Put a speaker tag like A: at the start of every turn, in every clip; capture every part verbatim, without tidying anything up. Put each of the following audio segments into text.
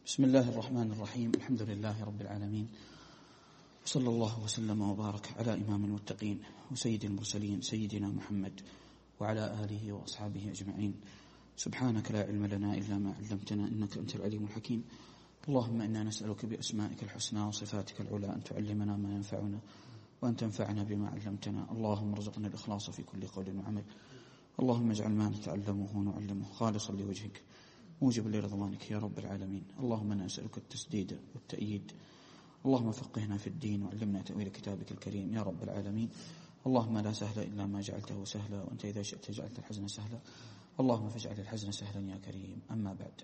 A: بسم الله الرحمن الرحيم. الحمد لله رب العالمين، صلى الله وسلم وبارك على إمام المتقين وسيد المرسلين سيدنا محمد وعلى آله وأصحابه أجمعين. سبحانك لا علم لنا إلا ما علمتنا إنك أنت العليم الحكيم. اللهم إنا نسألك بأسمائك الحسنى وصفاتك العلى أن تعلمنا ما ينفعنا وأن تنفعنا بما علمتنا. اللهم ارزقنا الإخلاص في كل قول وعمل. اللهم اجعل ما نتعلمه ونعلمه خالصا لوجهك موجب لرضوانك يا رب العالمين. اللهم أنا نسألك التسديد والتأييد. اللهم فقهنا في الدين وعلمنا تأويل كتابك الكريم يا رب العالمين. اللهم لا سهل إلا ما جعلته سهلا، وأنت إذا شئت جعلت الحزن سهلا. اللهم فاجعل الحزن سهلا يا كريم. أما بعد،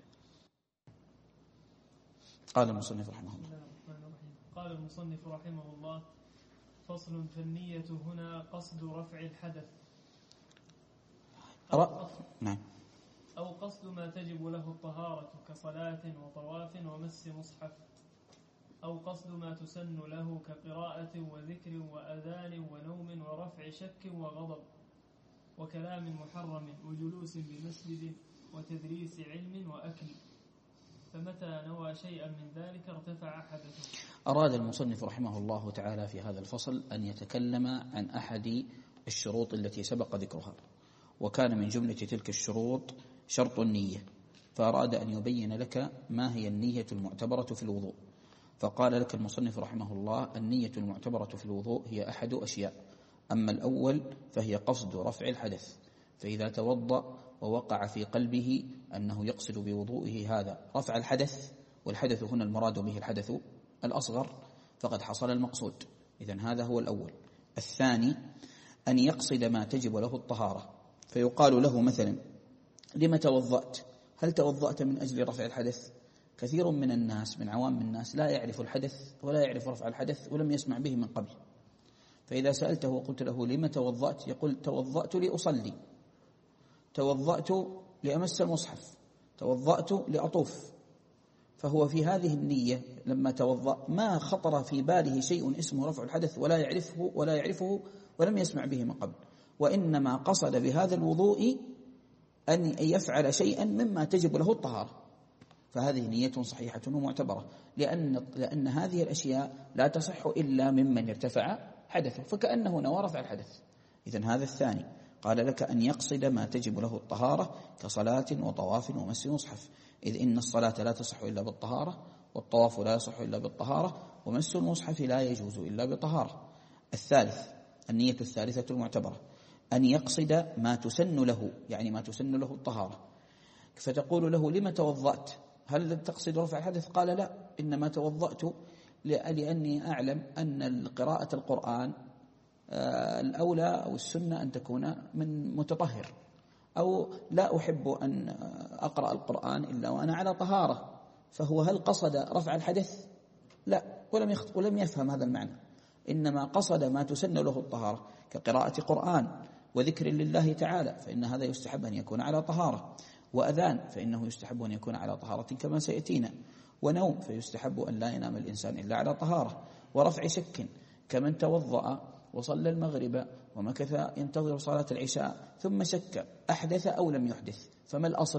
A: قال المصنف رحمه الله
B: قال المصنف رحمه الله: فصل. فالنية هنا قصد رفع الحدث أو,
A: أرى. نعم.
B: أو قصد ما تجب له الطهارة كصلاة وطواف ومس مصحف، أو قصد ما تسن له كقراءة وذكر وأذان ونوم ورفع شك وغضب وكلام محرم وجلوس بمسجد وتدريس علم وأكل، فمتى نوى شيئا من ذلك ارتفع حدثه.
A: أراد المصنف رحمه الله تعالى في هذا الفصل أن يتكلم عن أحد الشروط التي سبق ذكرها، وكان من جملة تلك الشروط شرط النية، فأراد أن يبين لك ما هي النية المعتبرة في الوضوء. فقال لك المصنف رحمه الله: النية المعتبرة في الوضوء هي أحد أشياء. أما الأول فهي قصد رفع الحدث، فإذا توضأ ووقع في قلبه أنه يقصد بوضوئه هذا رفع الحدث، والحدث هنا المراد به الحدث الأصغر، فقد حصل المقصود. إذن هذا هو الأول. الثاني أن يقصد ما تجب له الطهارة، فيقال له مثلا: لما توضأت؟ هل توضأت من أجل رفع الحدث؟ كثير من الناس من عوام الناس لا يعرف الحدث ولا يعرف رفع الحدث ولم يسمع به من قبل، فإذا سألته وقلت له: لما توضأت؟ يقول: توضأت لأصلي، توضأت لأمس المصحف، توضأت لأطوف. فهو في هذه النية لما توضأ ما خطر في باله شيء اسمه رفع الحدث ولا يعرفه ولا يعرفه ولم يسمع به من قبل، وإنما قصد بهذا الوضوء أن يفعل شيئا مما تجب له الطهارة، فهذه نية صحيحة ومعتبرة، لأن, لأن هذه الأشياء لا تصح إلا ممن ارتفع حدثه، فكأنه نوى رفع الحدث. إذن هذا الثاني. قال لك: أن يقصد ما تجب له الطهارة كصلاة وطواف ومس مصحف، إذ إن الصلاة لا تصح إلا بالطهارة، والطواف لا يصح إلا بالطهارة، ومس المصحف لا يجوز إلا بطهارة. الثالث، النية الثالثة المعتبرة، أن يقصد ما تسن له، يعني ما تسن له الطهارة، فتقول له: لما توضأت؟ هل تقصد رفع الحدث؟ قال: لا، إنما توضأت لأني أعلم أن قراءة القرآن الأولى أو السنة أن تكون من متطهر، أو لا أحب أن أقرأ القرآن إلا وأنا على طهارة. فهو هل قصد رفع الحدث؟ لا، ولم يخط ولم يفهم هذا المعنى، إنما قصد ما تسن له الطهارة كقراءة قرآن وذكر لله تعالى، فإن هذا يستحب أن يكون على طهارة، وأذان فإنه يستحب أن يكون على طهارة كما سيأتينا، ونوم فيستحب أن لا ينام الإنسان إلا على طهارة، ورفع شك كمن توضأ وصلى المغرب ومكث ينتظر صلاة العشاء ثم شك أحدث أو لم يحدث، فما الأصل؟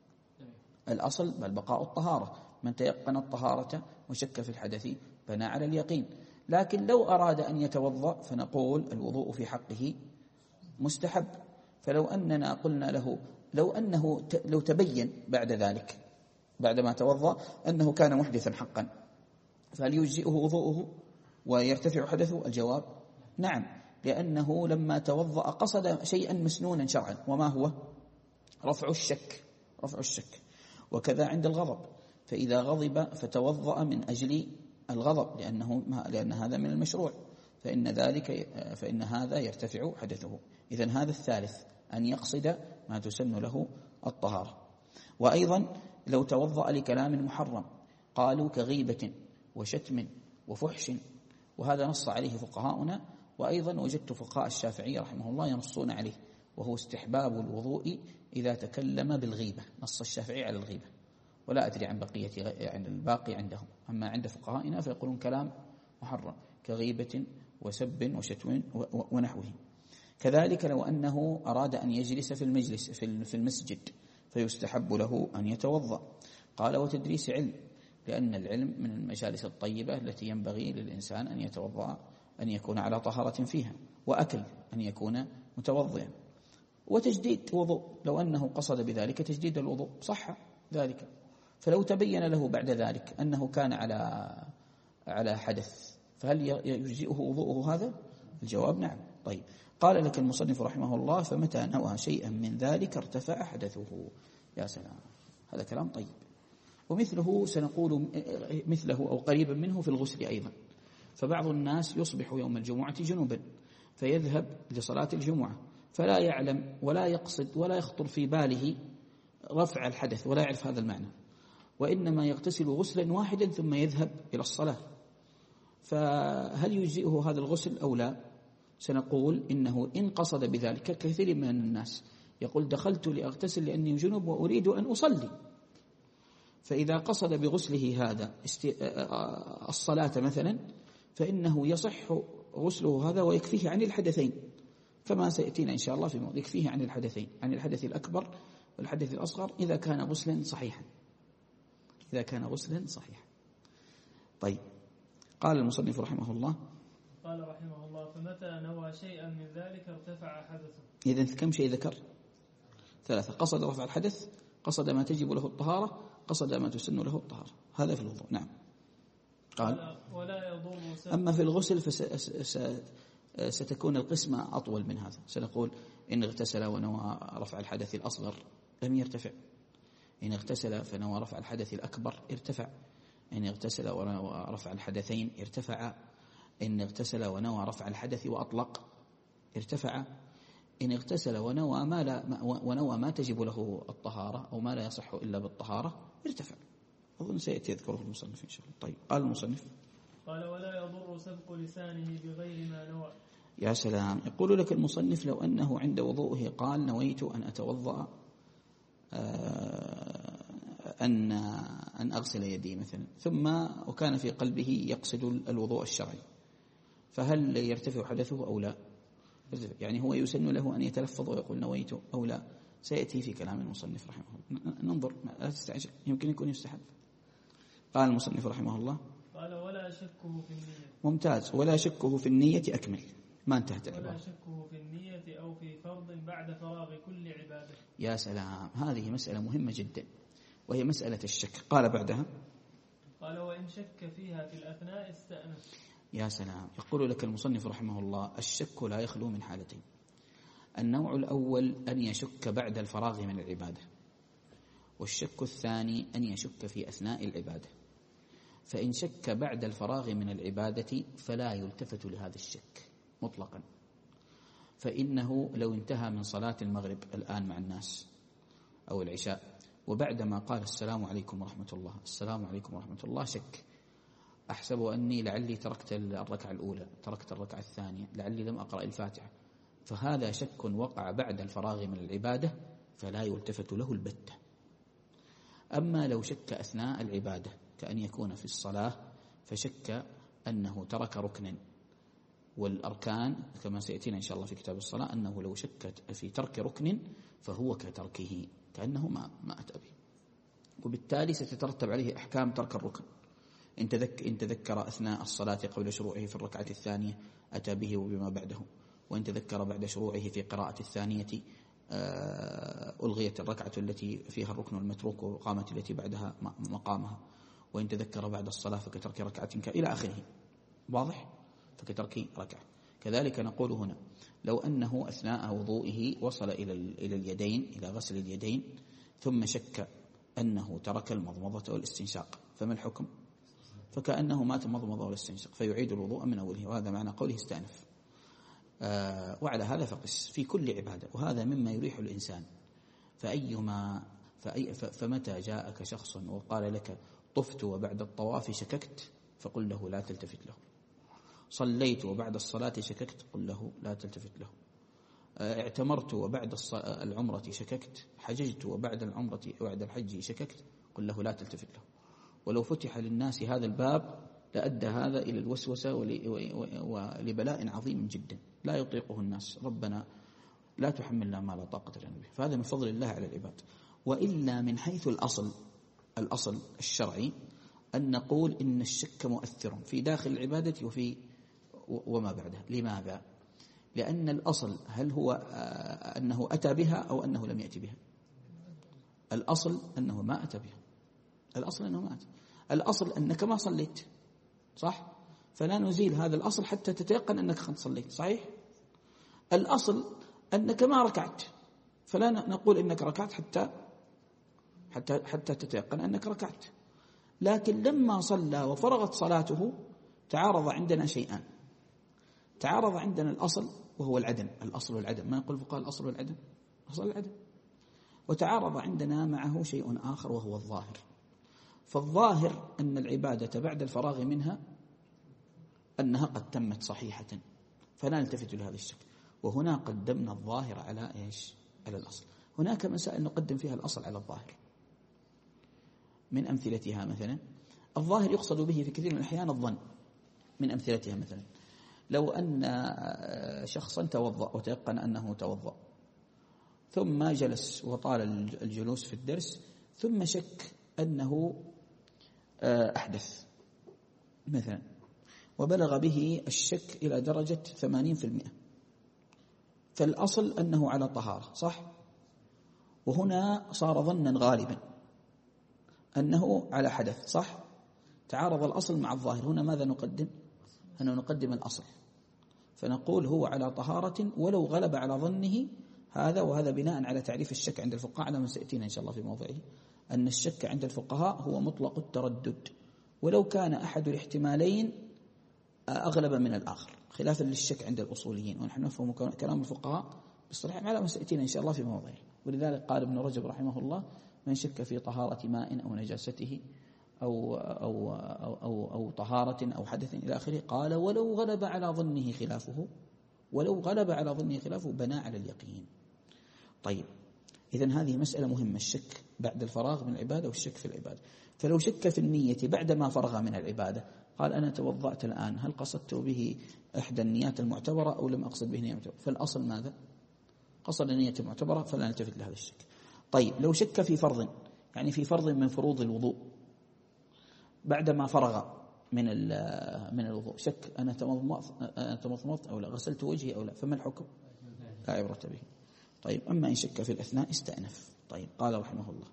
A: الأصل بل بقاء الطهارة. من تيقن الطهارة وشك في الحدث بنى على اليقين. لكن لو أراد أن يتوضأ فنقول الوضوء في حقه مستحب. فلو أننا قلنا له لو أنه لو تبين بعد ذلك بعدما توضأ أنه كان محدثا حقا، فهل يجزئه وضوءه ويرتفع حدثه؟ الجواب: نعم، لأنه لما توضأ قصد شيئا مسنونا شرعا، وما هو؟ رفع الشك رفع الشك وكذا عند الغضب، فإذا غضب فتوضأ من أجل الغضب لأنه لأن هذا من المشروع، فإن ذلك فإن هذا يرتفع حدثه. إذن هذا الثالث، أن يقصد ما تسن له الطهارة. وأيضا لو توضأ لكلام محرم، قالوا كغيبة وشتم وفحش، وهذا نص عليه فقهاؤنا، وأيضا وجدت فقهاء الشافعية رحمه الله ينصون عليه، وهو استحباب الوضوء إذا تكلم بالغيبة. نص الشافعي على الغيبة، ولا أدري عن بقية يعني الباقي عندهم، أما عند فقهائنا فيقولون كلام محرم كغيبة وسب وشتم ونحوه. كذلك لو أنه أراد أن يجلس في المجلس في المسجد فيستحب له أن يتوضأ. قال: وتدريس علم لأن العلم من المجالس الطيبة التي ينبغي للإنسان أن يتوضأ، أن يكون على طهارة فيها، وأكل أن يكون متوضئا، وتجديد وضوء لو أنه قصد بذلك تجديد الوضوء صح ذلك. فلو تبين له بعد ذلك أنه كان على على حدث فهل يجزئه وضوءه هذا؟ الجواب نعم. طيب، قال لك المصنف رحمه الله: فمتى نوى شيئا من ذلك ارتفع حدثه. يا سلام، هذا كلام طيب. ومثله سنقول مثله أو قريبا منه في الغسل أيضا. فبعض الناس يصبح يوم الجمعة جنوبا فيذهب لصلاة الجمعة فلا يعلم ولا يقصد ولا يخطر في باله رفع الحدث ولا يعرف هذا المعنى، وإنما يغتسل غسلا واحدا ثم يذهب إلى الصلاة. فهل يجزئه هذا الغسل أو لا؟ سنقول إنه إن قصد بذلك كثير من الناس يقول: دخلت لأغتسل لأني جنوب وأريد أن أصلي، فإذا قصد بغسله هذا الصلاة مثلا فإنه يصح غسله هذا ويكفيه عن الحدثين، كما سيأتينا إن شاء الله في موضوع يكفيه عن الحدثين، عن الحدث الأكبر والحدث الأصغر، إذا كان غسلا صحيحا، إذا كان غسلا صحيحا. طيب، قال المصنف رحمه الله:
B: قال رحمه الله: فمتى نوى شيئا من ذلك ارتفع حدثه.
A: إذن كم شيء ذكر؟ ثلاثة: قصد رفع الحدث، قصد ما تجب له الطهارة، قصد ما تسن له الطهارة. هذا في الوضوء. نعم. قال:
B: ولا يضر.
A: أما في الغسل فستكون القسمة أطول من هذا. سنقول: إن اغتسل ونوى رفع الحدث الأصغر لم يرتفع، إن اغتسل فنوى رفع الحدث الأكبر ارتفع، إن اغتسل ونوى رفع الحدثين ارتفع، إن اغتسل ونوى رفع الحدث وأطلق ارتفع، إن اغتسل ونوى ما لا ونوى ما تجب له الطهارة أو ما لا يصح إلا بالطهارة ارتفع. أظن سيأتي يذكره المصنف إن شاء الله. طيب، قال المصنف:
B: قال: ولا يضر سبق لسانه بغير ما نوى.
A: يا سلام. يقول لك المصنف: لو أنه عند وضوءه قال: نويت أن أتوضأ أن أن أغسل يدي مثلا، ثم وكان في قلبه يقصد الوضوء الشرعي، فهل يرتفع حدثه أو لا؟ يعني هو يسن له أن يتلفظ ويقول نويت أو لا؟ سيأتي في كلام المصنف رحمه الله. ننظر، لا تستعجل، يمكن يكون يستحب. قال المصنف رحمه الله:
B: قال: ولا شكه في النية.
A: ممتاز. ولا شكه في النية أكمل، ما انتهت العبارة.
B: ولا شكه في النية أو في فرض بعد فراغ كل عبادة.
A: يا سلام، هذه مسألة مهمة جدا، وهي مسألة الشك. قال بعدها:
B: قال: وإن شك فيها في الأثناء استأنف.
A: يا سلام. يقول لك المصنف رحمه الله: الشك لا يخلو من حالتين. النوع الأول أن يشك بعد الفراغ من العبادة، والشك الثاني أن يشك في أثناء العبادة. فإن شك بعد الفراغ من العبادة فلا يلتفت لهذا الشك مطلقا، فإنه لو انتهى من صلاة المغرب الآن مع الناس أو العشاء وبعدما قال السلام عليكم ورحمة الله السلام عليكم ورحمة الله شك: أحسب أني لعلي تركت الركعة الأولى، تركت الركعة الثانية، لعلي لم أقرأ الفاتحة. فهذا شك وقع بعد الفراغ من العبادة فلا يلتفت له البتة. أما لو شك أثناء العبادة كأن يكون في الصلاة فشك أنه ترك ركنا، والأركان كما سيأتينا إن شاء الله في كتاب الصلاة أنه لو شك في ترك ركن فهو كتركه، كأنه ما ما أتى به، وبالتالي ستترتب عليه أحكام ترك الركن. إن تذكر, إن تذكر أثناء الصلاة قبل شروعه في الركعة الثانية أتى به وبما بعده، وإن تذكر بعد شروعه في قراءة الثانية ألغيت الركعة التي فيها الركن المتروك وقامت التي بعدها مقامها، وإن تذكر بعد الصلاة فكترك ركعة إلى آخره. واضح؟ فكترك ركعة. كذلك نقول هنا: لو أنه أثناء وضوئه وصل إلى إلى اليدين، إلى غسل اليدين، ثم شك أنه ترك المضمضة والاستنشاق، فما الحكم؟ فكأنه ما تمضمض والاستنشاق، فيعيد الوضوء من أوله، وهذا معنى قوله استأنف. آه وعلى هذا فقس في كل عبادة، وهذا مما يريح الإنسان. فأيما فأي فمتى جاءك شخص وقال لك طفت وبعد الطواف شككت فقل له لا تلتفت له، صليت وبعد الصلاة شككت قل له لا تلتفت له، اعتمرت وبعد العمرة شككت، حججت وبعد العمرة وبعد الحج شككت قل له لا تلتفت له. ولو فتح للناس هذا الباب لأدى هذا إلى الوسوسة ولبلاء عظيم جدا لا يطيقه الناس. ربنا لا تحملنا ما لا طاقة لنا به. فهذا من فضل الله على العباد. وإلا من حيث الأصل الأصل الشرعي أن نقول إن الشك مؤثر في داخل العبادة وفي وما بعدها. لماذا؟ لأن الأصل هل هو أنه أتى بها أو أنه لم يأتي بها؟ الأصل أنه ما أتى بها. الأصل أنه ما أتى. الأصل أنك ما صليت، صح؟ فلا نزيل هذا الأصل حتى تتيقن أنك قد صليت، صحيح؟ الأصل أنك ما ركعت، فلا نقول إنك ركعت حتى حتى حتى تتيقن أنك ركعت. لكن لما صلى وفرغت صلاته تعارض عندنا شيئان. تعارض عندنا الأصل وهو العدم، الأصل والعدم، ما يقول الفقهاء الأصل والعدم، أصل العدم. وتعارض عندنا معه شيء آخر وهو الظاهر. فالظاهر أن العبادة بعد الفراغ منها أنها قد تمت صحيحة، فلا نلتفت لهذا الشك. وهنا قدمنا الظاهر على إيش؟ على الأصل. هناك مسائل نقدم فيها الأصل على الظاهر. من أمثلتها مثلا الظاهر يقصد به في كثير من الأحيان الظن. من أمثلتها مثلا لو أن شخصا توضأ وتيقن أنه توضأ، ثم جلس وطال الجلوس في الدرس، ثم شك أنه أحدث مثلا، وبلغ به الشك إلى درجة ثمانين في المئة، فالأصل أنه على طهارة، صح؟ وهنا صار ظنا غالبا أنه على حدث، صح؟ تعارض الأصل مع الظاهر. هنا ماذا نقدم؟ أنه نقدم الأصل، فنقول هو على طهارة ولو غلب على ظنه هذا. وهذا بناء على تعريف الشك عند الفقهاء على ما سيأتينا إن شاء الله في موضعه، أن الشك عند الفقهاء هو مطلق التردد ولو كان أحد الاحتمالين أغلب من الآخر، خلافا للشك عند الأصوليين. ونحن نفهم كلام الفقهاء بالصريح على ما سيأتينا إن شاء الله في موضعه. ولذلك قال ابن رجب رحمه الله: من شك في طهارة ماء أو نجاسته أو, أو, أو, أو, أو طهارة أو حدث إلى آخره، قال ولو غلب على ظنه خلافه ولو غلب على ظنه خلافه بنى على اليقين. طيب، إذن هذه مسألة مهمة، الشك بعد الفراغ من العبادة والشك في العبادة. فلو شك في النية بعدما فرغ من العبادة، قال أنا توضأت الآن، هل قصدت به إحدى النيات المعتبرة أو لم أقصد به نية معتبرة؟ فالأصل ماذا؟ قصد النية المعتبرة، فلا نلتفت لهذا الشك. طيب، لو شك في فرض، يعني في فرض من فروض الوضوء، بعدما فرغ من من الوضوء شك أنا تمضمضت أو لا، غسلت وجهي أو لا، فما الحكم؟ لا عبرة به. طيب، أما إن شك في الأثناء استأنف. طيب، قال رحمه الله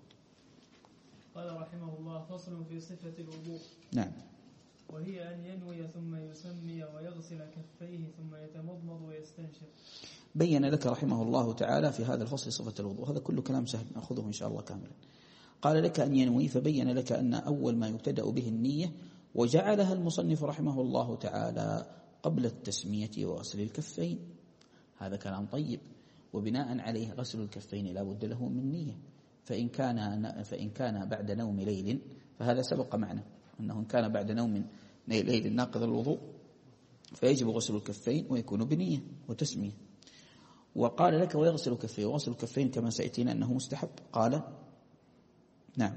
B: قال رحمه الله: فصل في صفة الوضوء.
A: نعم.
B: وهي أن ينوي ثم يسمي ويغسل كفيه ثم يتمضمض ويستنشق.
A: بين لك رحمه الله تعالى في هذا الفصل صفة الوضوء. هذا كله كلام سهل نأخذه إن شاء الله كاملا. قال لك أن ينوي، فبين لك أن أول ما يبتدأ به النية، وجعلها المصنف رحمه الله تعالى قبل التسمية وغسل الكفين. هذا كلام طيب، وبناء عليه غسل الكفين لا بد له من نية. فإن كان فإن كان بعد نوم ليل فهذا سبق معنا أنه إن كان بعد نوم ليل ناقض الوضوء فيجب غسل الكفين ويكون بنية وتسمية. وقال لك ويغسل كفيه، وغسل الكفين كما سيأتينا أنه مستحب. قال نعم.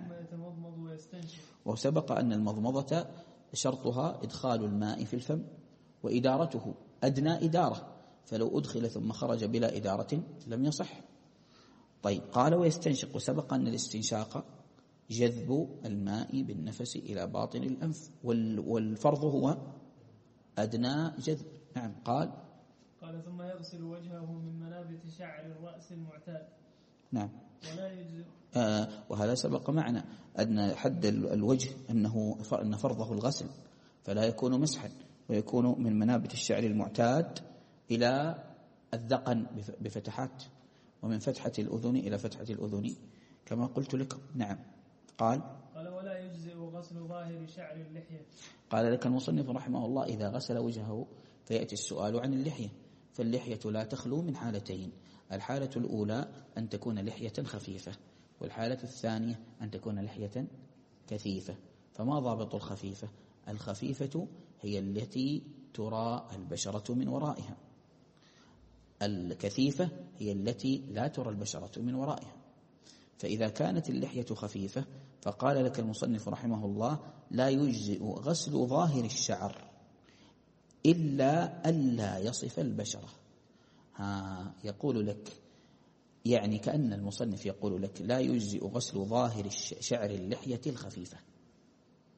A: وسبق أن المضمضة شرطها إدخال الماء في الفم وإدارته أدنى إدارة، فلو أدخل ثم خرج بلا إدارة لم يصح. طيب، قال ويستنشق، وسبق أن الاستنشاق جذب الماء بالنفس إلى باطن الأنف، والفرض هو أدنى جذب. نعم. قال
B: قال ثم يغسل وجهه من منابت شعر الرأس المعتاد.
A: نعم.
B: ولا يجزئ.
A: آه وهذا سبق معنا أن حد الوجه أنه أن فرضه الغسل، فلا يكون مسحا، ويكون من منابت الشعر المعتاد إلى الذقن بفتحات، ومن فتحة الأذن إلى فتحة الأذن كما قلت لكم. نعم. قال
B: قال ولا يجزئ غسل ظاهر شعر اللحية.
A: قال لك المصنف رحمه الله: إذا غسل وجهه فيأتي السؤال عن اللحية. فاللحية لا تخلو من حالتين: الحالة الأولى أن تكون لحية خفيفة، والحالة الثانية أن تكون لحية كثيفة. فما ضابط الخفيفة؟ الخفيفة هي التي ترى البشرة من ورائها، الكثيفة هي التي لا ترى البشرة من ورائها. فإذا كانت اللحية خفيفة فقال لك المصنف رحمه الله: لا يجزئ غسل ظاهر الشعر إلا ألا يصف البشرة. ها يقول لك، يعني كأن المصنف يقول لك لا يجزئ غسل ظاهر شعر اللحية الخفيفة.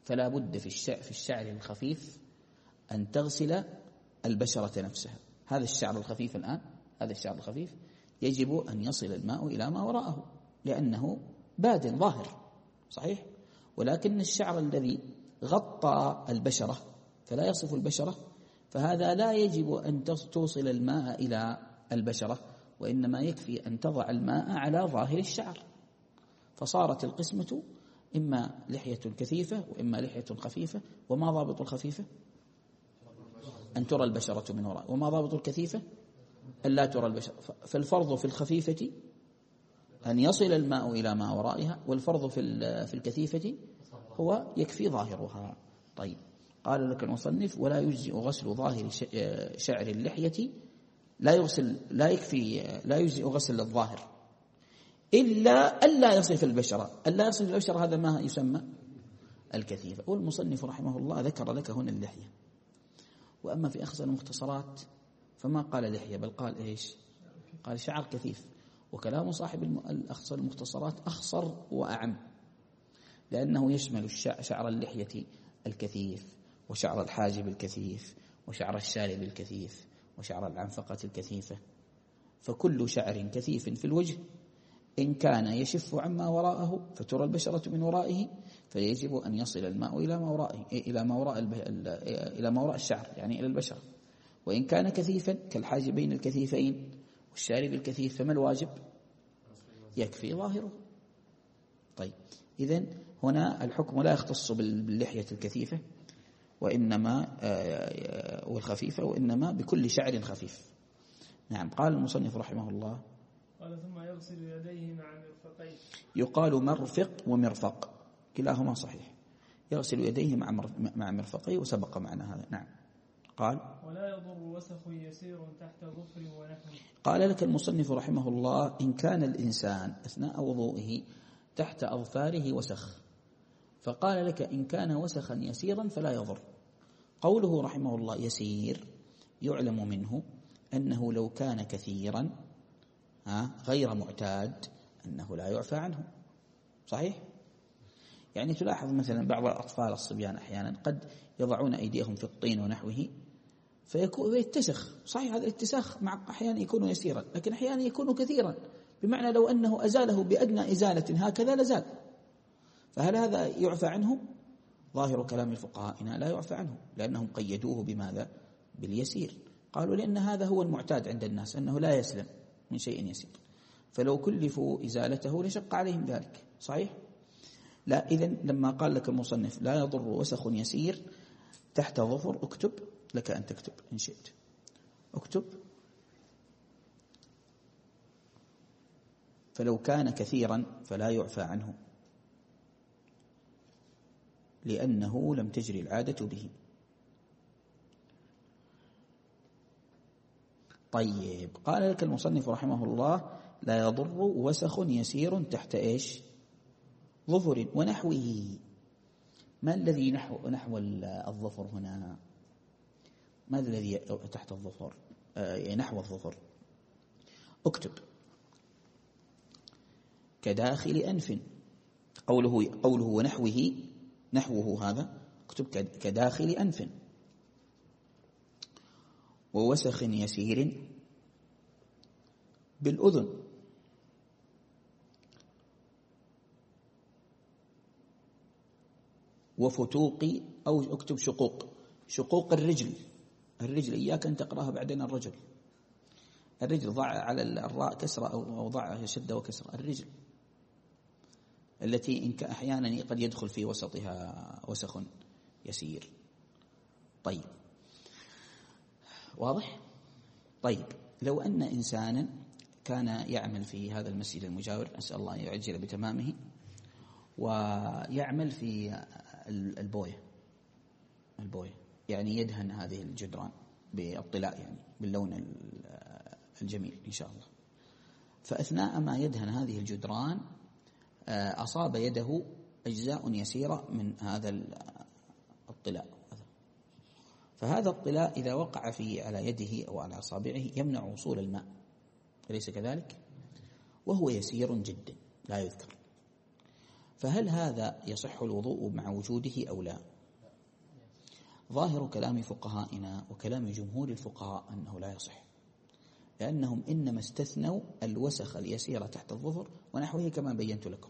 A: فلا بد في الشعر, في الشعر الخفيف أن تغسل البشرة نفسها. هذا الشعر الخفيف الآن، هذا الشعر الخفيف يجب أن يصل الماء إلى ما وراءه لأنه باد ظاهر، صحيح؟ ولكن الشعر الذي غطى البشرة فلا يصف البشرة، فهذا لا يجب أن توصل الماء إلى البشرة، وإنما يكفي أن تضع الماء على ظاهر الشعر. فصارت القسمة إما لحية كثيفة وإما لحية خفيفة. وما ضابط الخفيفة؟ أن ترى البشرة من وراء. وما ضابط الكثيفة؟ أن لا ترى البشرة. فالفرض في الخفيفة أن يصل الماء إلى ما ورائها، والفرض في في الكثيفة هو يكفي ظاهرها. طيب، قال لك المصنف: ولا يجزئ غسل ظاهر شعر اللحية، لا يغسل لا يكفي لا يجزئ غسل الظاهر إلا ألا يصف البشرة. ألا يصف البشرة هذا ما يسمى الكثيفة. والمصنف رحمه الله ذكر لك هنا اللحية. وأما في أخصر المختصرات فما قال لحية بل قال إيش؟ قال شعر كثيف. وكلام صاحب الأخصر المختصرات أخصر وأعم، لأنه يشمل شعر اللحية الكثيف وشعر الحاجب الكثيف وشعر الشارب الكثيف وشعر العنفقة الكثيفة. فكل شعر كثيف في الوجه إن كان يشف عما وراءه فترى البشرة من ورائه فيجب أن يصل الماء إلى ما ورائه إلى ما وراء إلى ما وراء الشعر، يعني إلى البشرة. وإن كان كثيفا كالحاجبين الكثيفين والشارب الكثيف فما الواجب؟ يكفي ظاهره. طيب، إذن هنا الحكم لا يختص باللحية الكثيفة وإنما والخفيفة، وإنما بكل شعر خفيف. نعم. قال المصنف رحمه الله:
B: قال ثم يغسل يديه مع مرفقيه.
A: يقال مرفق ومرفق كلاهما صحيح. يغسل يديه مع مع مرفقيه، وسبق معنا هذا. نعم. قال:
B: ولا يضر وسخ يسير تحت ظفر ونحوه.
A: قال لك المصنف رحمه الله: إن كان الإنسان أثناء وضوئه تحت أظفاره وسخ، فقال لك إن كان وسخا يسيرا فلا يضر. قوله رحمه الله يسير يعلم منه أنه لو كان كثيرا غير معتاد أنه لا يعفى عنه، صحيح؟ يعني تلاحظ مثلا بعض الأطفال الصبيان أحيانا قد يضعون أيديهم في الطين ونحوه فيتسخ، صحيح هذا الاتساخ مع أحيانا يكون يسيرا لكن أحيانا يكون كثيرا، بمعنى لو أنه أزاله بأدنى إزالة هكذا لزال. فهل هذا يعفى عنه؟ ظاهر كلام الفقهاء لا يعفى عنه، لأنهم قيدوه بماذا؟ باليسير. قالوا لأن هذا هو المعتاد عند الناس أنه لا يسلم من شيء يسير، فلو كلفوا إزالته لشق عليهم ذلك، صحيح؟ لا. إذن لما قال لك المصنف لا يضر وسخ يسير تحت ظفر، اكتب لك أن تكتب إن شئت، اكتب فلو كان كثيرا فلا يعفى عنه لأنه لم تجري العادة به. طيب، قال لك المصنف رحمه الله لا يضر وسخ يسير تحت إيش؟ ظفر ونحوه. ما الذي نحو, نحو الظفر هنا؟ ما الذي تحت الظفر؟ آه نحو الظفر. اكتب كداخل أنف. قوله قوله ونحوه، نحوه هذا اكتب كداخل أنف. ووسخ يسير بالأذن. وفتوق، أو اكتب شقوق، شقوق الرجل. الرجل إياك أن تقرأها بعدين الرجل. الرجل ضع على الراء كسرة أو ضع شدة وكسرة. الرجل التي إن أحيانا قد يدخل في وسطها وسخ يسير. طيب، واضح؟ طيب، لو أن إنسانا كان يعمل في هذا المسجد المجاور، نسأل الله أن يعجل بتمامه، ويعمل في البوية البوية يعني يدهن هذه الجدران بالطلاء، يعني باللون الجميل إن شاء الله. فأثناء ما يدهن هذه الجدران أصاب يده أجزاء يسيرة من هذا الطلاء، فهذا الطلاء إذا وقع في على يده أو على أصابعه يمنع وصول الماء، أليس كذلك؟ وهو يسير جدا لا يذكر. فهل هذا يصح الوضوء مع وجوده أو لا؟ ظاهر كلام فقهائنا وكلام جمهور الفقهاء أنه لا يصح، لأنهم إنما استثنوا الوسخ اليسير تحت الظفر ونحوه كما بينت لكم،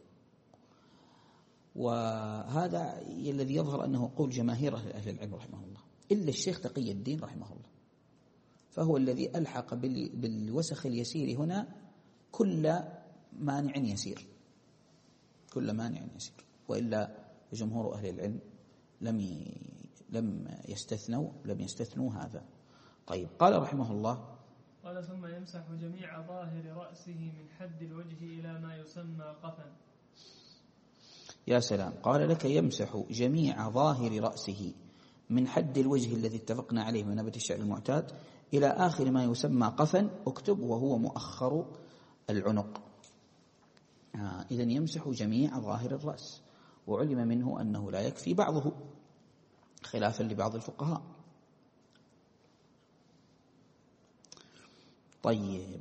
A: وهذا الذي يظهر أنه قول جماهير أهل العلم رحمه الله، إلا الشيخ تقي الدين رحمه الله، فهو الذي ألحق بالوسخ اليسير هنا كل مانع يسير، كل مانع يسير، وإلا جمهور أهل العلم لم لم يستثنوا لم يستثنوا هذا. طيب، قال رحمه الله:
B: قال ثم يمسح جميع ظاهر رأسه من حد الوجه إلى ما يسمى قفا.
A: يا سلام، قال لك يمسح جميع ظاهر رأسه من حد الوجه الذي اتفقنا عليه من نبت الشعر المعتاد إلى آخر ما يسمى قفا، اكتب وهو مؤخر العنق. آه إذن يمسح جميع ظاهر الرأس، وعلم منه أنه لا يكفي بعضه خلافا لبعض الفقهاء. طيب،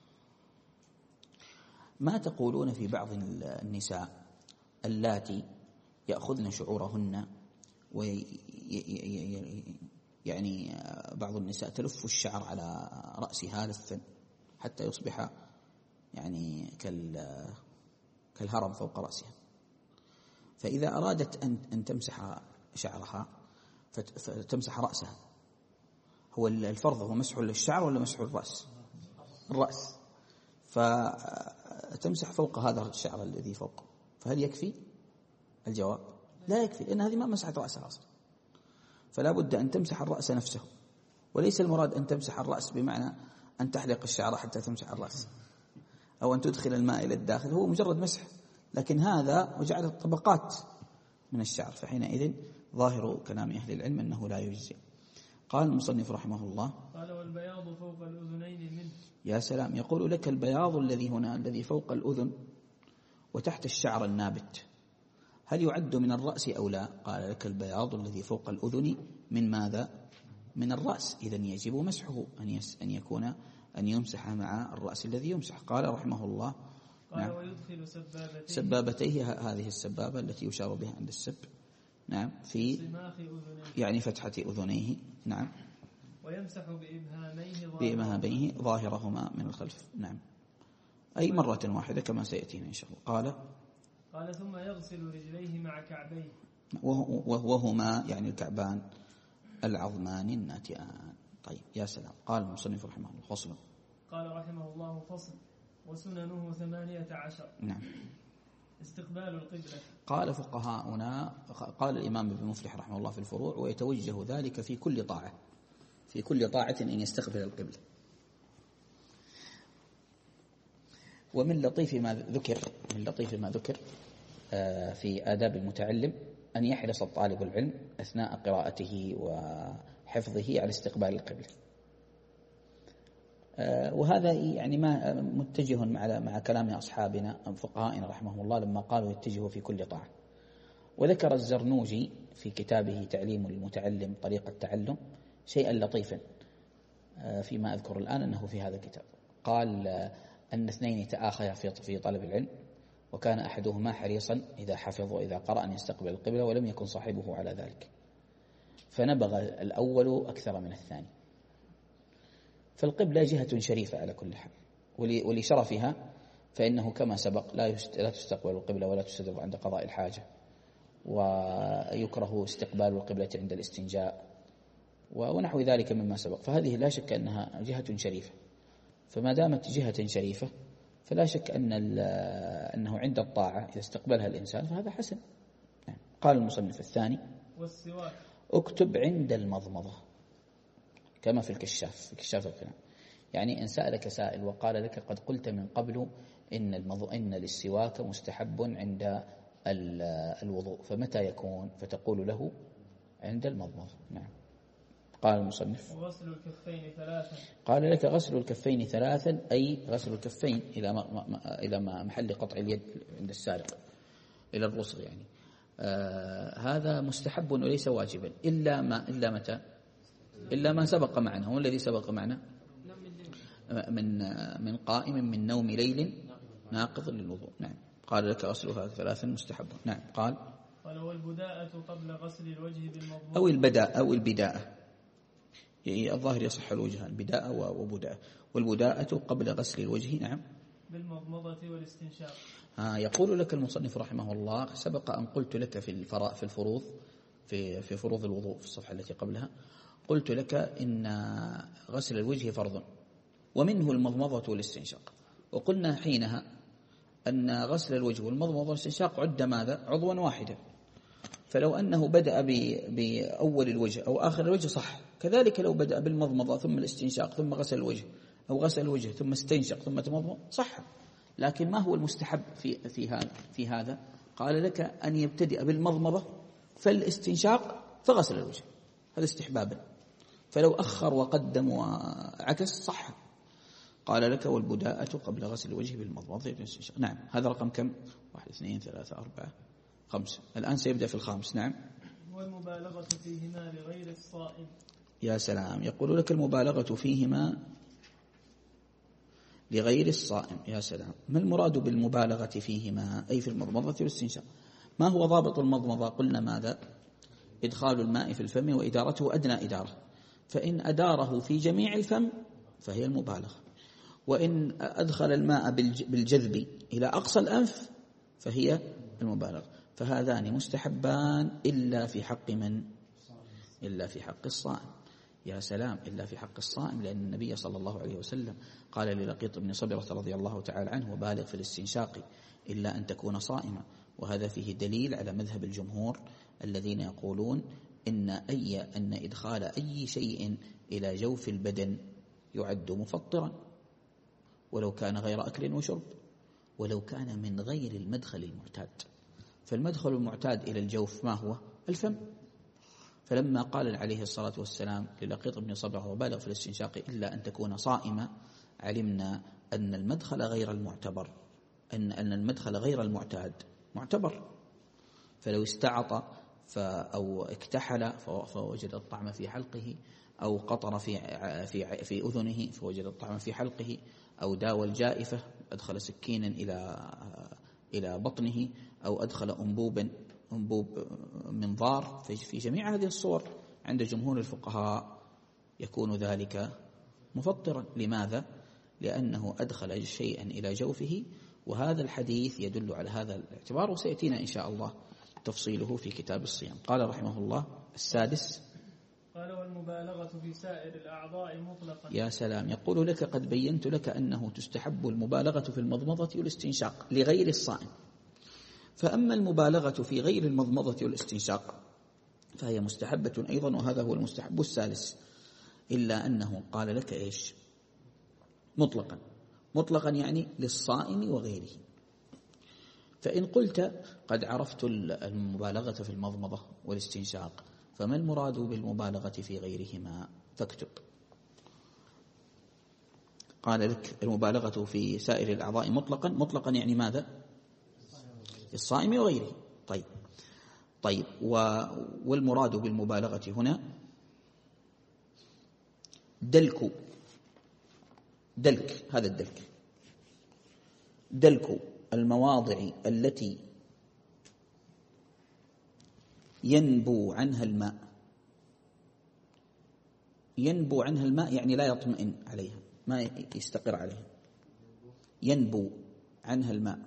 A: ما تقولون في بعض النساء اللاتي يأخذن شعورهن وي يعني بعض النساء تلف الشعر على رأسها لفا حتى يصبح يعني كالهرم فوق رأسها، فإذا أرادت أن تمسح شعرها فتمسح رأسها، هو الفرض هو مسح الشعر ولا مسح الرأس؟ الرأس، فتمسح فوق هذا الشعر الذي فوق، فهل يكفي؟ الجواب لا يكفي، لأن هذه ما مسحت رأسها أصلا، فلا بد أن تمسح الرأس نفسه، وليس المراد أن تمسح الرأس بمعنى أن تحلق الشعر حتى تمسح الرأس أو أن تدخل الماء إلى الداخل، هو مجرد مسح، لكن هذا وجعل طبقات من الشعر، فحينئذ ظاهر كلام أهل العلم أنه لا يجزي. قال المصنف رحمه الله:
B: قال والبياض فوق الأذنين منه.
A: يا سلام، يقول لك البياض الذي هنا الذي فوق الأذن وتحت الشعر النابت هل يعد من الرأس أو لا؟ قال لك البياض الذي فوق الأذن من ماذا؟ من الرأس، إذن يجب مسحه أن, يس أن يكون أن يمسح مع الرأس الذي يمسح. قال رحمه الله:
B: قال نعم. ويدخل سبابتيه
A: سبابتيه هذه السبابة التي يشار بها عند السب، نعم، في يعني فتحة أذنيه، نعم،
B: ويمسح بإبهاميه
A: بإبهاميه ظاهرهما من الخلف، نعم، أي مرة واحدة كما سيأتينا إن شاء الله. قال
B: قال ثم يغسل رجليه مع كعبيه،
A: وهما يعني الكعبان العظمان الناتئان. طيب، يا سلام. قال المصنف رحمه الله: فصل.
B: قال رحمه الله: فصل وسننه ثمانية عشر.
A: نعم.
B: استقبال القبلة.
A: قال فقهاؤنا، قال الإمام ابن مفلح رحمه الله في الفروع: ويتوجه ذلك في كل طاعة، في كل طاعة أن يستقبل القبلة. ومن لطيف ما ذكر من لطيف ما ذكر في آداب المتعلم أن يحرص الطالب العلم أثناء قراءته وحفظه على استقبال القبلة، وهذا يعني ما متجه مع مع كلام أصحابنا فقهائنا رحمهم الله لما قالوا يتجهوا في كل طاعة. وذكر الزرنوجي في كتابه تعليم المتعلم طريقة التعلم شيئا لطيفا فيما أذكر الآن أنه في هذا الكتاب، قال أن اثنين تآخيا في طلب العلم، وكان أحدهما حريصا إذا حفظ وإذا قرأ أن يستقبل القبلة، ولم يكن صاحبه على ذلك، فنبغ الأول أكثر من الثاني. فالقبلة جهة شريفة على كل حال، ولشرفها فإنه كما سبق لا تستقبل القبلة ولا تستدر عند قضاء الحاجة، ويكره استقبال القبلة عند الاستنجاء ونحو ذلك مما سبق، فهذه لا شك أنها جهة شريفة، فما دامت جهة شريفة فلا شك أن أنه عند الطاعة إذا استقبلها الإنسان فهذا حسن. يعني قال المصنف الثاني:
B: والسواك.
A: اكتب عند المضمضة كما في الكشاف في كشاف القناع. يعني إن سألك سائل وقال لك قد قلت من قبل إن المض... إن للسواك مستحب عند الوضوء، فمتى يكون؟ فتقول له عند المضمضة. نعم. قال المصنف:
B: وغسل الكفين ثلاثا.
A: قال لك غسل الكفين ثلاثا، أي غسل الكفين إلى ما إلى ما محل قطع اليد عند السارق إلى الرسغ، يعني آه هذا مستحب وليس واجبا إلا ما إلا متى؟ إلا ما سبق معنا. هو الذي سبق معنا من من قائم من نوم ليل ناقض للوضوء. نعم. قال لك غسلها ثلاثا مستحب. نعم. قال
B: قال والبداءة قبل غسل الوجه بالمضمضة
A: أو البداء أو البداءة، يعني الظاهر يصح الوجهان بداءة وبداءة. والبداءة قبل غسل الوجه نعم
B: بالمضمضة والاستنشاق.
A: ها يقول لك المصنف رحمه الله سبق أن قلت لك في الفراء في الفروض في في فروض الوضوء في الصفحة التي قبلها قلت لك إن غسل الوجه فرض ومنه المضمضة والاستنشاق، وقلنا حينها أن غسل الوجه والمضمضة والاستنشاق عد ماذا عضوا واحدا، فلو أنه بدأ بأول الوجه أو آخر الوجه صح، كذلك لو بدأ بالمضمضة ثم الاستنشاق ثم غسل الوجه أو غسل الوجه ثم استنشق ثم تمضمض صح. لكن ما هو المستحب في في هذا في هذا قال لك أن يبتدئ بالمضمضة فالاستنشاق فغسل الوجه، هذا استحبابا، فلو أخر وقدم وعكس صح. قال لك والبداءة قبل غسل الوجه بالمضمضة والاستنشاق. نعم. هذا رقم كم؟ واحد اثنين ثلاثة أربعة خمسة. الآن سيبدأ في الخامس. نعم.
B: والمبالغة فيهما لغير الصائم.
A: يا سلام. يقول لك المبالغة فيهما لغير الصائم. يا سلام. ما المراد بالمبالغة فيهما؟ أي في المضمضة والاستنشاق. ما هو ضابط المضمضة؟ قلنا ماذا؟ إدخال الماء في الفم وإدارته أدنى إدارة، فإن أداره في جميع الفم فهي المبالغة، وإن أدخل الماء بالجذب إلى أقصى الأنف فهي المبالغة. فهذان مستحبان إلا في حق من؟ إلا في حق الصائم. يا سلام. إلا في حق الصائم، لأن النبي صلى الله عليه وسلم قال للقيط بن صبرة رضي الله تعالى عنه وبالغ في الاستنشاق إلا أن تكون صائما. وهذا فيه دليل على مذهب الجمهور الذين يقولون إن أي أن إدخال أي شيء إلى جوف البدن يعد مفطرا، ولو كان غير أكل وشرب، ولو كان من غير المدخل المعتاد. فالمدخل المعتاد إلى الجوف ما هو؟ الفم. فلما قال عليه الصلاة والسلام للقيط بن صبرة وبالغ في الاستنشاق إلا أن تكون صائمة، علمنا أن المدخل غير المعتبر، أن أن المدخل غير المعتاد معتبر. فلو استعط أو اكتحل فوجد الطعم في حلقه، أو قطر في في في أذنه فوجد الطعم في حلقه، أو داوى الجائفة أدخل سكينا إلى إلى بطنه، أو أدخل أنبوبا أنبوب منظار. في جميع هذه الصور عند جمهور الفقهاء يكون ذلك مفطرا. لماذا؟ لأنه أدخل شيئا إلى جوفه، وهذا الحديث يدل على هذا الاعتبار، وسيأتينا إن شاء الله تفصيله في كتاب الصيام. قال رحمه الله السادس.
B: قال والمبالغة في سائر الأعضاء مطلقا.
A: يا سلام. يقول لك قد بينت لك أنه تستحب المبالغة في المضمضة والاستنشاق لغير الصائم، فأما المبالغة في غير المضمضة والاستنشاق فهي مستحبة أيضا، وهذا هو المستحب الثالث، إلا أنه قال لك إيش؟ مطلقا. مطلقا يعني للصائم وغيره. فإن قلت قد عرفت المبالغة في المضمضة والاستنشاق، فما المراد بالمبالغة في غيرهما؟ فاكتب. قال لك المبالغة في سائر الأعضاء مطلقا. مطلقا يعني ماذا؟ الصائم وغيره. طيب طيب والمراد بالمبالغة هنا دلك دلك هذا الدلك دلك المواضع التي ينبو عنها الماء. ينبو عنها الماء يعني لا يطمئن عليها، ما يستقر عليها. ينبو عنها الماء.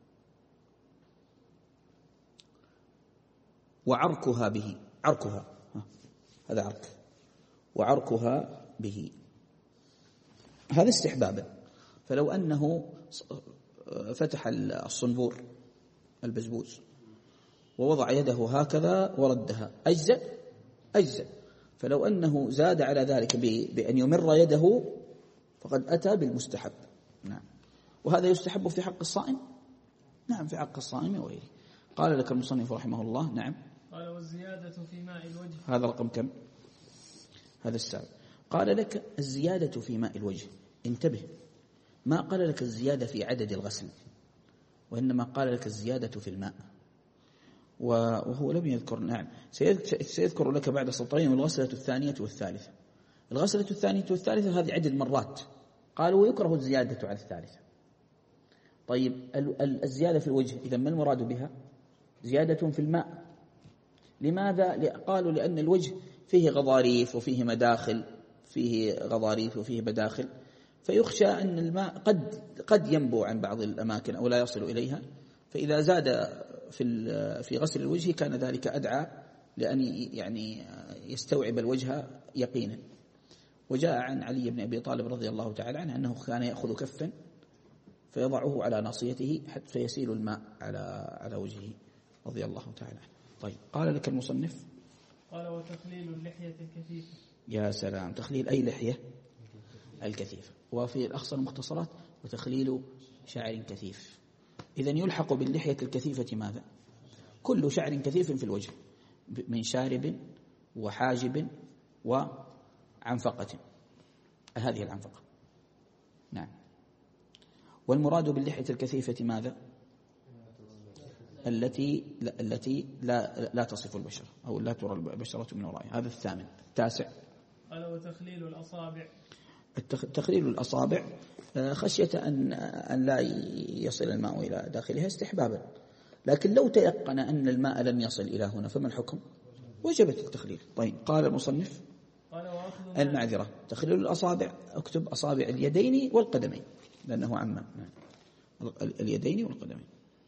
A: وعركها به. عركها هذا عرك. وعركها به هذا استحبابا. فلو أنه فتح الصنبور البزبوز ووضع يده هكذا وردها أجزأ أجزأ. فلو أنه زاد على ذلك بأن يمر يده فقد أتى بالمستحب. نعم. وهذا يستحب في حق الصائم. نعم في حق الصائم وغيره. قال لك المصنف رحمه الله. نعم.
B: قال والزيادة في ماء الوجه.
A: هذا رقم كم؟ هذا السابع. قال لك الزيادة في ماء الوجه. انتبه، ما قال لك الزيادة في عدد الغسل، وإنما قال لك الزيادة في الماء، وهو لم يذكر. نعم سيذكر لك بعد سطرين والغسلة الثانية والثالثة. الغسلة الثانية والثالثة هذه عدد مرات، قالوا ويكره الزيادة على الثالثة. طيب الزيادة في الوجه إذا ما المراد بها؟ زيادة في الماء. لماذا؟ قالوا لأن الوجه فيه غضاريف وفيه مداخل، فيه غضاريف وفيه مداخل، فيخشى أن الماء قد قد ينبو عن بعض الأماكن أو لا يصل إليها، فإذا زاد في في غسل الوجه كان ذلك أدعى لأن يعني يستوعب الوجه يقينا. وجاء عن علي بن أبي طالب رضي الله تعالى عنه أنه كان يأخذ كفا فيضعه على ناصيته حتى يسيل الماء على على وجهه رضي الله تعالى عنه. طيب قال لك المصنف
B: قال وتخليل اللحية الكثيفة.
A: يا سلام، تخليل أي لحية؟ الكثيفة. وفي الأخصر المختصرات وتخليل شعر كثيف. إذن يلحق باللحية الكثيفة ماذا؟ كل شعر كثيف في الوجه من شارب وحاجب وعنفقة، هذه العنفقة. نعم. والمراد باللحية الكثيفة ماذا؟ التي لا التي لا لا تصف البشرة أو لا ترى البشرة من ورائها. هذا الثامن. التاسع
B: قال وتخليل الأصابع.
A: تخليل الأصابع خشية أن أن لا يصل الماء إلى داخلها استحبابا، لكن لو تيقن أن الماء لم يصل إلى هنا فما الحكم؟ وجبت التخليل. طيب قال المصنف المعذرة تخليل الأصابع، اكتب أصابع اليدين والقدمين لأنه عمم. اليدين والقدمين.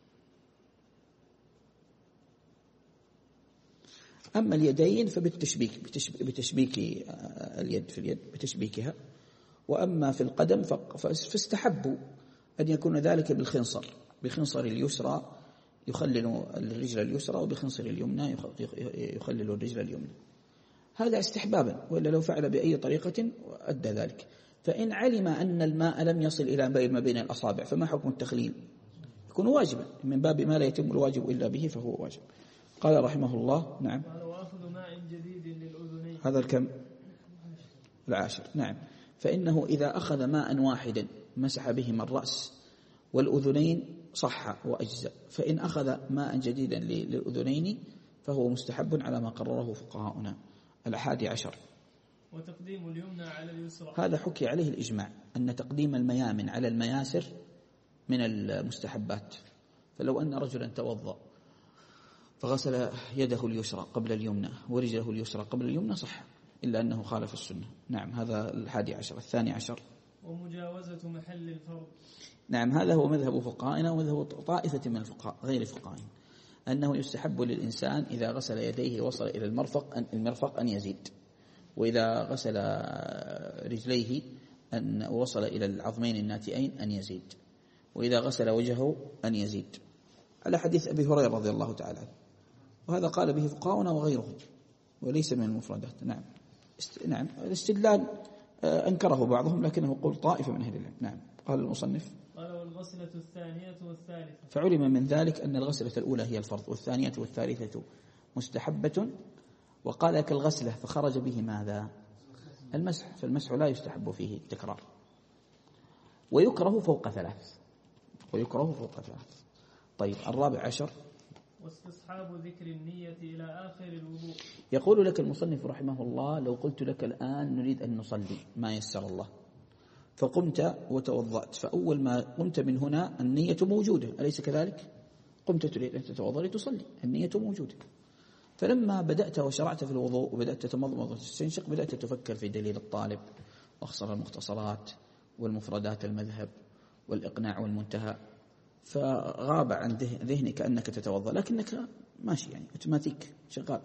A: أما اليدين فبالتشبيك بتشبيك اليد في اليد بتشبيكها، وأما في القدم فاستحبوا أن يكون ذلك بالخنصر، بخنصر اليسرى يخلل الرجل اليسرى وبخنصر اليمنى يخلل الرجل اليمنى. هذا استحبابا، وإلا لو فعل بأي طريقة أدى ذلك. فإن علم أن الماء لم يصل إلى ما بين الأصابع فما حكم التخليل؟ يكون واجبا من باب ما لا يتم الواجب إلا به فهو واجب. قال رحمه الله نعم
B: وأخذ ماء جديد للأذنين.
A: هذا الكم؟ العاشر. نعم. فإنه إذا أخذ ماء واحدا مسح بهما الرأس والأذنين صح وأجزأ، فإن أخذ ماء جديدا للأذنين فهو مستحب على ما قرره فقهاؤنا. الحادي عشر
B: وتقديم اليمنى على اليسرى.
A: هذا حكي عليه الإجماع أن تقديم الميامن على المياسر من المستحبات. فلو أن رجلا توضأ فغسل يده اليسرى قبل اليمنى ورجله اليسرى قبل اليمنى صح، إلا أنه خالف السنة. نعم. هذا الحادي عشر. الثاني عشر
B: ومجاوزة محل الفرض.
A: نعم. هذا هو مذهب فقهائنا ومذهب طائفة من الفقهاء غير فقهائنا، أنه يستحب للإنسان إذا غسل يديه وصل إلى المرفق أن المرفق أن يزيد، وإذا غسل رجليه أن وصل إلى العظمين الناتئين أن يزيد، وإذا غسل وجهه أن يزيد، على حديث أبي هريرة رضي الله تعالى عنه. وهذا قال به فقهاؤنا وغيرهم وليس من المفردات. نعم. است... نعم. الاستدلال أنكره بعضهم لكنه قول طائفة من أهل العلم. نعم. قال المصنف
B: قال والغسلة الثانية والثالثة.
A: فعلم من ذلك أن الغسلة الأولى هي الفرض والثانية والثالثة مستحبة. وقال لك الغسلة فخرج به ماذا؟ المسح، فالمسح لا يستحب فيه التكرار، ويكره فوق ثلاث ويكره فوق ثلاث. طيب الرابع عشر
B: واستصحاب ذكر النية إلى آخر الوضوء.
A: يقول لك المصنف رحمه الله لو قلت لك الآن نريد أن نصلي ما يسر الله، فقمت وتوضأت، فأول ما قمت من هنا النية موجودة أليس كذلك؟ قمت تريد أن تتوضأ لتصلي، النية موجودة. فلما بدأت وشرعت في الوضوء وبدأت تتمضمض وتستنشق بدأت تفكر في دليل الطالب واختصر المختصرات والمفردات المذهب والإقناع والمنتهى، فغاب عن ذهنك أنك تتوضأ لكنك ماشي يعني أوتوماتيك شغال.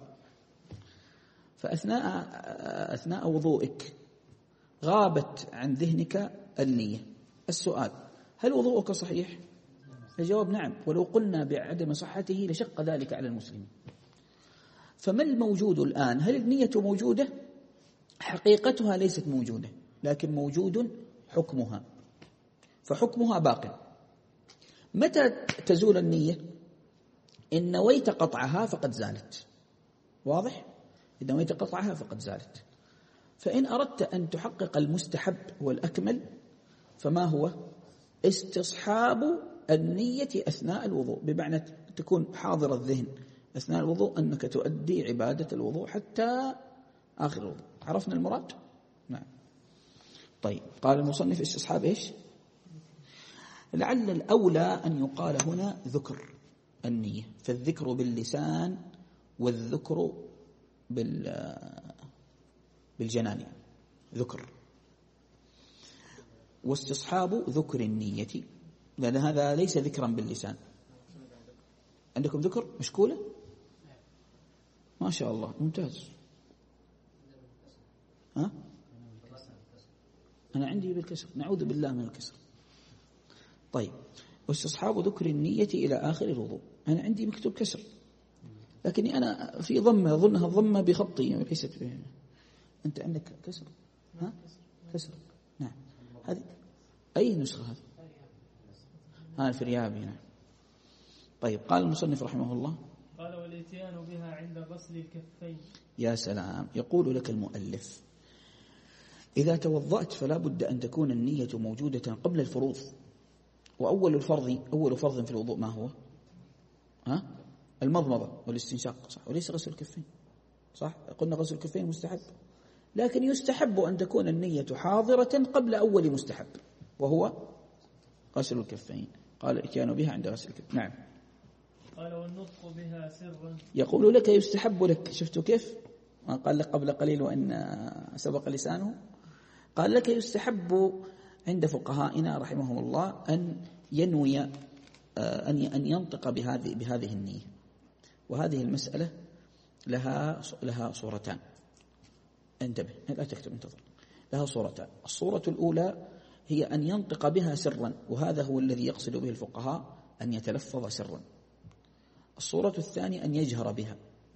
A: فأثناء أثناء وضوئك غابت عن ذهنك النية. السؤال هل وضوءك صحيح؟ الجواب نعم، ولو قلنا بعدم صحته لشق ذلك على المسلمين. فما الموجود الآن؟ هل النية موجودة؟ حقيقتها ليست موجودة لكن موجود حكمها، فحكمها باق. متى تزول النية؟ إن نويت قطعها فقد زالت. واضح؟ إن نويت قطعها فقد زالت. فإن أردت أن تحقق المستحب والأكمل فما هو؟ استصحاب النية أثناء الوضوء، بمعنى تكون حاضر الذهن أثناء الوضوء أنك تؤدي عبادة الوضوء حتى آخر الوضوء. عرفنا المراد؟ نعم. طيب قال المصنف استصحاب إيش؟ لعل الأولى أن يقال هنا ذكر النية، فالذكر باللسان والذكر بال بالجنان يعني ذكر، واستصحاب ذكر النية، لأن هذا ليس ذكرا باللسان. عندكم ذكر مشكولة؟ ما شاء الله ممتاز. ها؟ أنا عندي بالكسر، نعوذ بالله من الكسر. طيب، واستصحاب ذكر النية إلى آخر الوضوء. أنا عندي مكتوب كسر، لكني أنا في ضمة أظنها ضمة بخطي ليست به. أنت عندك كسر؟ ها؟ كسر. نعم. هذه أي نسخة هذه؟ ها الفريابي. نعم. طيب، قال المصنف رحمه الله:
B: قال والاتيان بها عند غسل الكفين.
A: يا سلام. يقول لك المؤلف: إذا توضأت فلا بد أن تكون النية موجودة قبل الفروض. وأول الفرض أول فرض في الوضوء ما هو؟ ها؟ المضمضة والاستنشاق، صح؟ وليس غسل الكفين، صح؟ قلنا غسل الكفين مستحب، لكن يستحب أن تكون النية حاضرة قبل أول مستحب وهو غسل الكفين. قال الاتيان بها عند غسل الكفين. نعم.
B: قال والنطق بها سرا.
A: يقول لك يستحب لك، شفتوا كيف؟ ما قال لك قبل قليل وإن سبق لسانه؟ قال لك يستحب عند فقهائنا رحمهم الله أن ينوي أن أن ينطق بهذه بهذه النية. وهذه المسألة لها لها صورتان. انتبه لا تكتب، انتظر. لها صورتان. الصورة الأولى هي أن ينطق بها سرا، وهذا هو الذي يقصد به الفقهاء أن يتلفظ سرا. الصورة الثانية أن يجهر بها.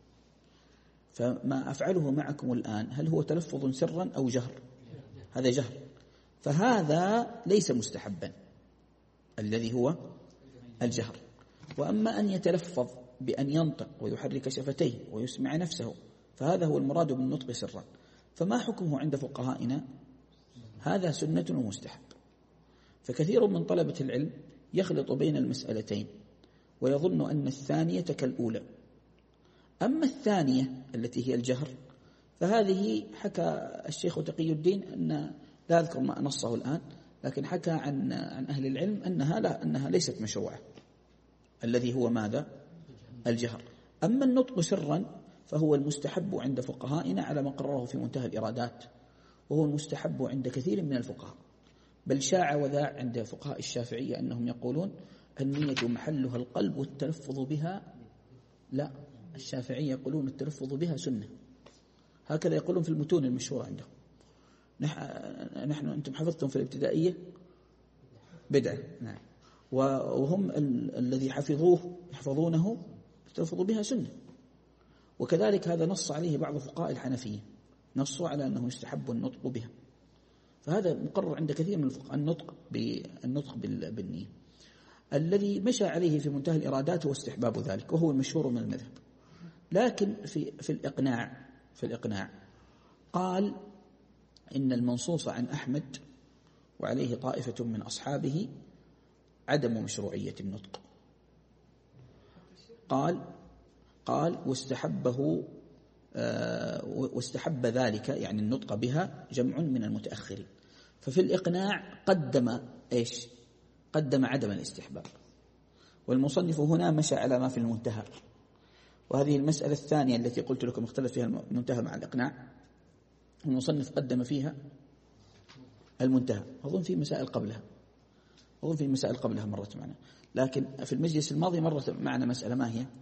A: فما أفعله معكم الآن هل هو تلفظ سرا أو جهر؟ هذا جهر، فهذا ليس مستحبا الذي هو الجهر. وأما أن يتلفظ بأن ينطق ويحرك شفتيه ويسمع نفسه فهذا هو المراد بالنطق سرا. فما حكمه عند فقهائنا؟ هذا سنة ومستحب. فكثير من طلبة العلم يخلط بين المسألتين ويظن أن الثانية كالأولى. أما الثانية التي هي الجهر فهذه حكى الشيخ تقي الدين أن لا أذكر ما نصه الآن، لكن حكى عن عن أهل العلم أنها لا أنها ليست مشروعة، الذي هو ماذا؟ الجهر. أما النطق سرا فهو المستحب عند فقهائنا على ما قرره في منتهى الإرادات، وهو المستحب عند كثير من الفقهاء، بل شاع وذاع عند فقهاء الشافعية أنهم يقولون النية محلها القلب والتلفظ بها لا. الشافعية يقولون التلفظ بها سنة، هكذا يقولون في المتون المشهورة عندهم. نحن أنتم حفظتم في الابتدائية بدعة، نعم، وهم ال- الذي حفظوه يحفظونه التلفظ بها سنة. وكذلك هذا نص عليه بعض فقهاء الحنفية، نصوا على أنه يستحب النطق بها. فهذا مقرر عند كثير من الفقهاء النطق بالنطق بالنية. الذي مشى عليه في منتهى الإرادات هو استحباب ذلك، وهو المشهور من المذهب. لكن في في الإقناع في الإقناع قال إن المنصوص عن أحمد وعليه طائفة من أصحابه عدم مشروعية النطق. قال قال واستحبه آه واستحب ذلك، يعني النطق بها، جمع من المتأخرين. ففي الإقناع قدم إيش؟ قدم عدم الاستحباب. والمصنف هنا مشى على ما في المنتهى. وهذه المسألة الثانية التي قلت لكم اختلف فيها المنتهى مع الإقناع، المصنف قدم فيها المنتهى. أظن في مسائل قبلها أظن في مسائل قبلها مرت معنا، لكن في المجلس الماضي مرت معنا مسألة. ما هي؟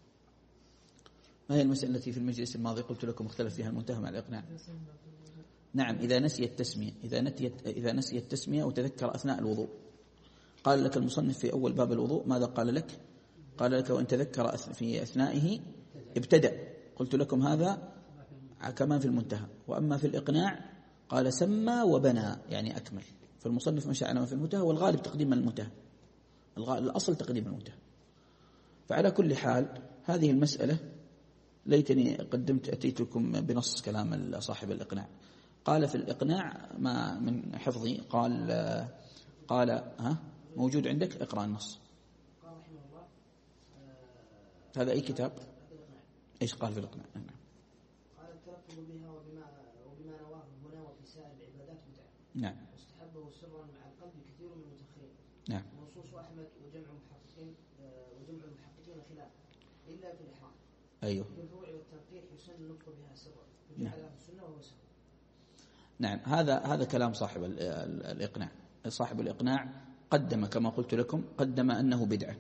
A: ما هي المسألة التي في المجلس الماضي قلت لكم اختلف فيها المنتهى مع الإقناع؟ نعم، إذا نسي التسمية إذا نسيت إذا نسي التسمية وتذكر أثناء الوضوء. قال لك المصنف في أول باب الوضوء ماذا قال لك؟ قال لك وإن تذكر في أثنائه ابتدأ. قلت لكم هذا كمان في المنتهى. وأما في الإقناع قال سمى وبنى، يعني أكمل. فالمصنف مشى على ما في المنتهى، والغالب تقديم المنتهى، الأصل تقديم المنتهى. فعلى كل حال هذه المسألة ليتني قدمت أتيتكم بنص كلام صاحب الإقناع. قال في الإقناع ما من حفظي، قال قال ها موجود عندك؟ اقرأ النص. هذا أي كتاب؟ إيش قال في الإقناع؟
C: قال التلفظ بها وبما وبما نواه هنا وفي سائر العبادات بدعة.
A: نعم.
C: واستحبه سرا مع القلب كثير من المتأخرين.
A: نعم.
C: نصوص أحمد وجمع المحققين وجمع المحققين خلاف إلا في الإحرام.
A: أيوه.
C: في الركوع والتنقيح يسن النطق بها سرا وجعلها السنة وهو سهل.
A: نعم، هذا هذا كلام صاحب الإقناع. صاحب الإقناع قدم كما قلت لكم، قدم أنه بدعة،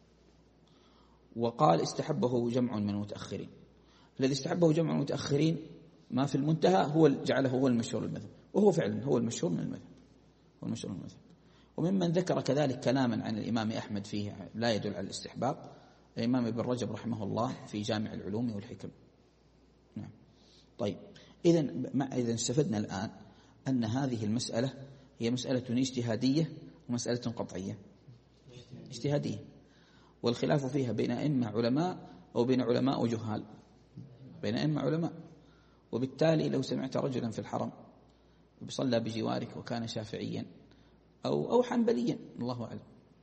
A: وقال استحبه جمع من المتأخرين. الذي استحبه جمع من المتأخرين ما في المنتهى هو جعله هو المشهور المذهب، وهو فعلا هو المشهور من المذهب، هو المشهور من المذهب. وممن ذكر كذلك كلاما عن الإمام أحمد فيه لا يدل على الاستحباب الإمام ابن رجب رحمه الله في جامع العلوم والحكم. نعم. طيب، إذن إذا استفدنا الآن أن هذه المسألة هي مسألة اجتهادية ومسألة قطعية. اجتهادية، والخلاف فيها بين أئمة علماء أو بين علماء وجهال، بين أئمة علماء. وبالتالي لو سمعت رجلا في الحرم صلى بجوارك وكان شافعيا أو أو حنبليا الله أعلم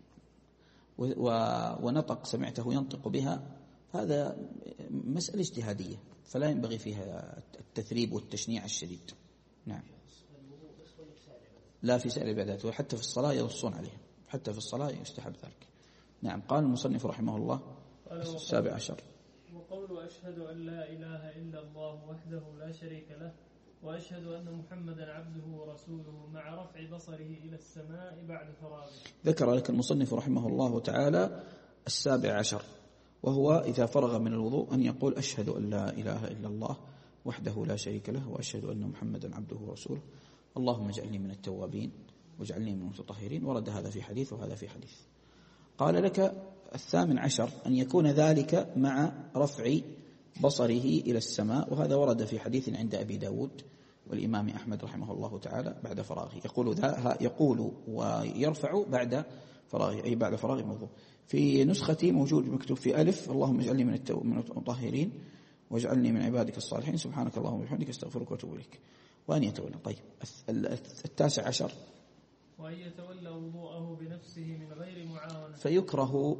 A: ونطق سمعته ينطق بها، هذا مسألة اجتهادية فلا ينبغي فيها التثريب والتشنيع الشديد. نعم. لا في سائر العبادات، وحتى في الصلاة يوصون عليها، حتى في الصلاة يستحب ذلك. نعم. قال المصنف رحمه الله السابع عشر:
B: وقول أشهد أن لا إله إلا الله وحده لا شريك له وأشهد أن محمدا عبده ورسوله مع رفع بصره إلى السماء بعد فراغه.
A: ذكر لك المصنف رحمه الله تعالى السابع عشر، وهو إذا فرغ من الوضوء أن يقول أشهد أن لا إله إلا الله وحده لا شريك له وأشهد أن محمدا عبده ورسوله اللهم اجعلني من التوابين واجعلني من المتطهرين. ورد هذا في حديث وهذا في حديث. قال لك الثامن عشر أن يكون ذلك مع رفع بصره إلى السماء، وهذا ورد في حديث عند أبي داود والإمام أحمد رحمه الله تعالى بعد فراغه، يقول ذا يقول ويرفع بعد فراغه، أي بعد فراغ الموضوع. في نسختي موجود مكتوب في ألف اللهم اجعلني من المتطهرين واجعلني من عبادك الصالحين سبحانك اللهم وبحمدك استغفرك واتوب إليك. وأن يتولى. طيب، التاسع عشر
B: وأن يتولى وضوءه بنفسه من غير معاونة،
A: فيكره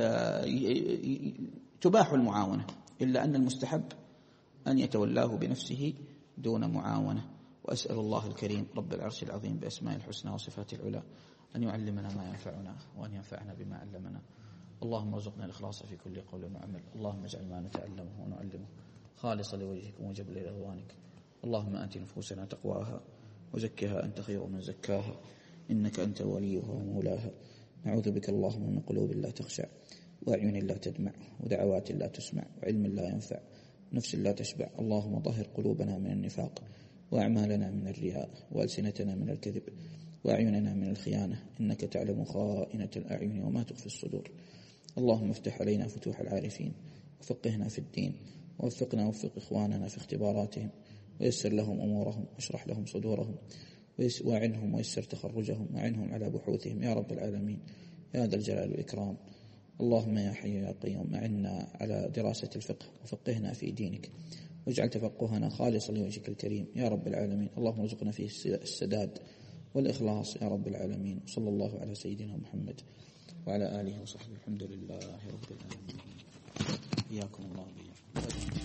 A: فتباح المعاونة، إلا أن المستحب أن يتولاه بنفسه دون معاونة. وأسأل الله الكريم رب العرش العظيم بأسماء الحسنى وصفات العلى أن يعلمنا ما ينفعنا وأن ينفعنا بما علمنا. اللهم ارزقنا الإخلاص في كل قول وعمل. اللهم اجعل ما نتعلمه ونعلمه خالصا لوجهك وموجب لرضوانك. اللهم آت نفوسنا تقواها وزكها أنت خير من زكاها إنك أنت وليها ومولاها. نعوذ بك اللهم من قلوب لا تخشع وأعين لا تدمع ودعوات لا تسمع وعلم لا ينفع ونفس لا تشبع. اللهم طهر قلوبنا من النفاق وأعمالنا من الرياء وألسنتنا من الكذب وأعيننا من الخيانة إنك تعلم خائنة الأعين وما تخفي الصدور. اللهم افتح علينا فتوح العارفين وفقهنا في الدين ووفقنا ووفق إخواننا في اختباراتهم ويسر لهم أمورهم واشرح لهم صدورهم وعنهم ويسر تخرجهم وعنهم على بحوثهم يا رب العالمين يا ذا الجلال والإكرام. اللهم يا حي يا قيوم أعنا على دراسة الفقه وفقهنا في دينك واجعل تفقهنا خالصا لوجهك الكريم يا رب العالمين. اللهم ارزقنا فيه السداد والإخلاص يا رب العالمين. صلى الله على سيدنا محمد وعلى آله وصحبه. الحمد لله رب العالمين. إياكم الله بيا.